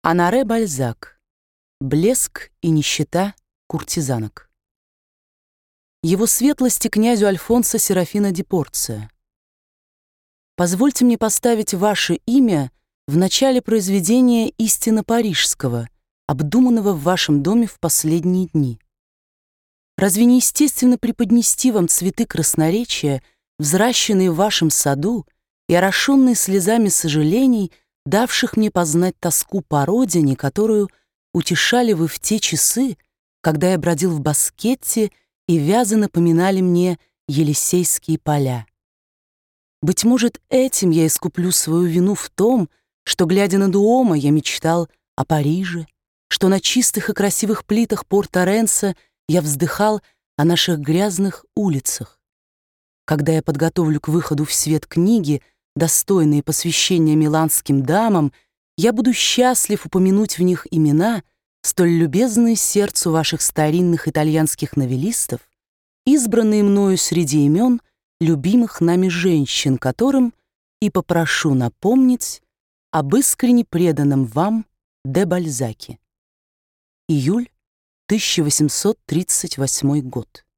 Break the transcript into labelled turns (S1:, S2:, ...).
S1: Оноре Бальзак. Блеск и нищета куртизанок. Его светлости князю Альфонсо Серафино ди Порция. Позвольте мне поставить ваше имя в начале произведения «Истина парижского», обдуманного в вашем доме в последние дни. Разве не естественно преподнести вам цветы красноречия, взращенные в вашем саду и орошенные слезами сожалений, давших мне познать тоску по родине, которую утешали вы в те часы, когда я бродил в Баскетте и вязы напоминали мне Елисейские поля? Быть может, этим я искуплю свою вину в том, что, глядя на Дуомо, я мечтал о Париже, что на чистых и красивых плитах Порт-Оренса я вздыхал о наших грязных улицах. Когда я подготовлю к выходу в свет книги, достойные посвящения миланским дамам, я буду счастлив упомянуть в них имена, столь любезные сердцу ваших старинных итальянских новеллистов, избранные мною среди имен любимых нами женщин, которым и попрошу напомнить об искренне преданном вам де Бальзаке. Июль 1838 год.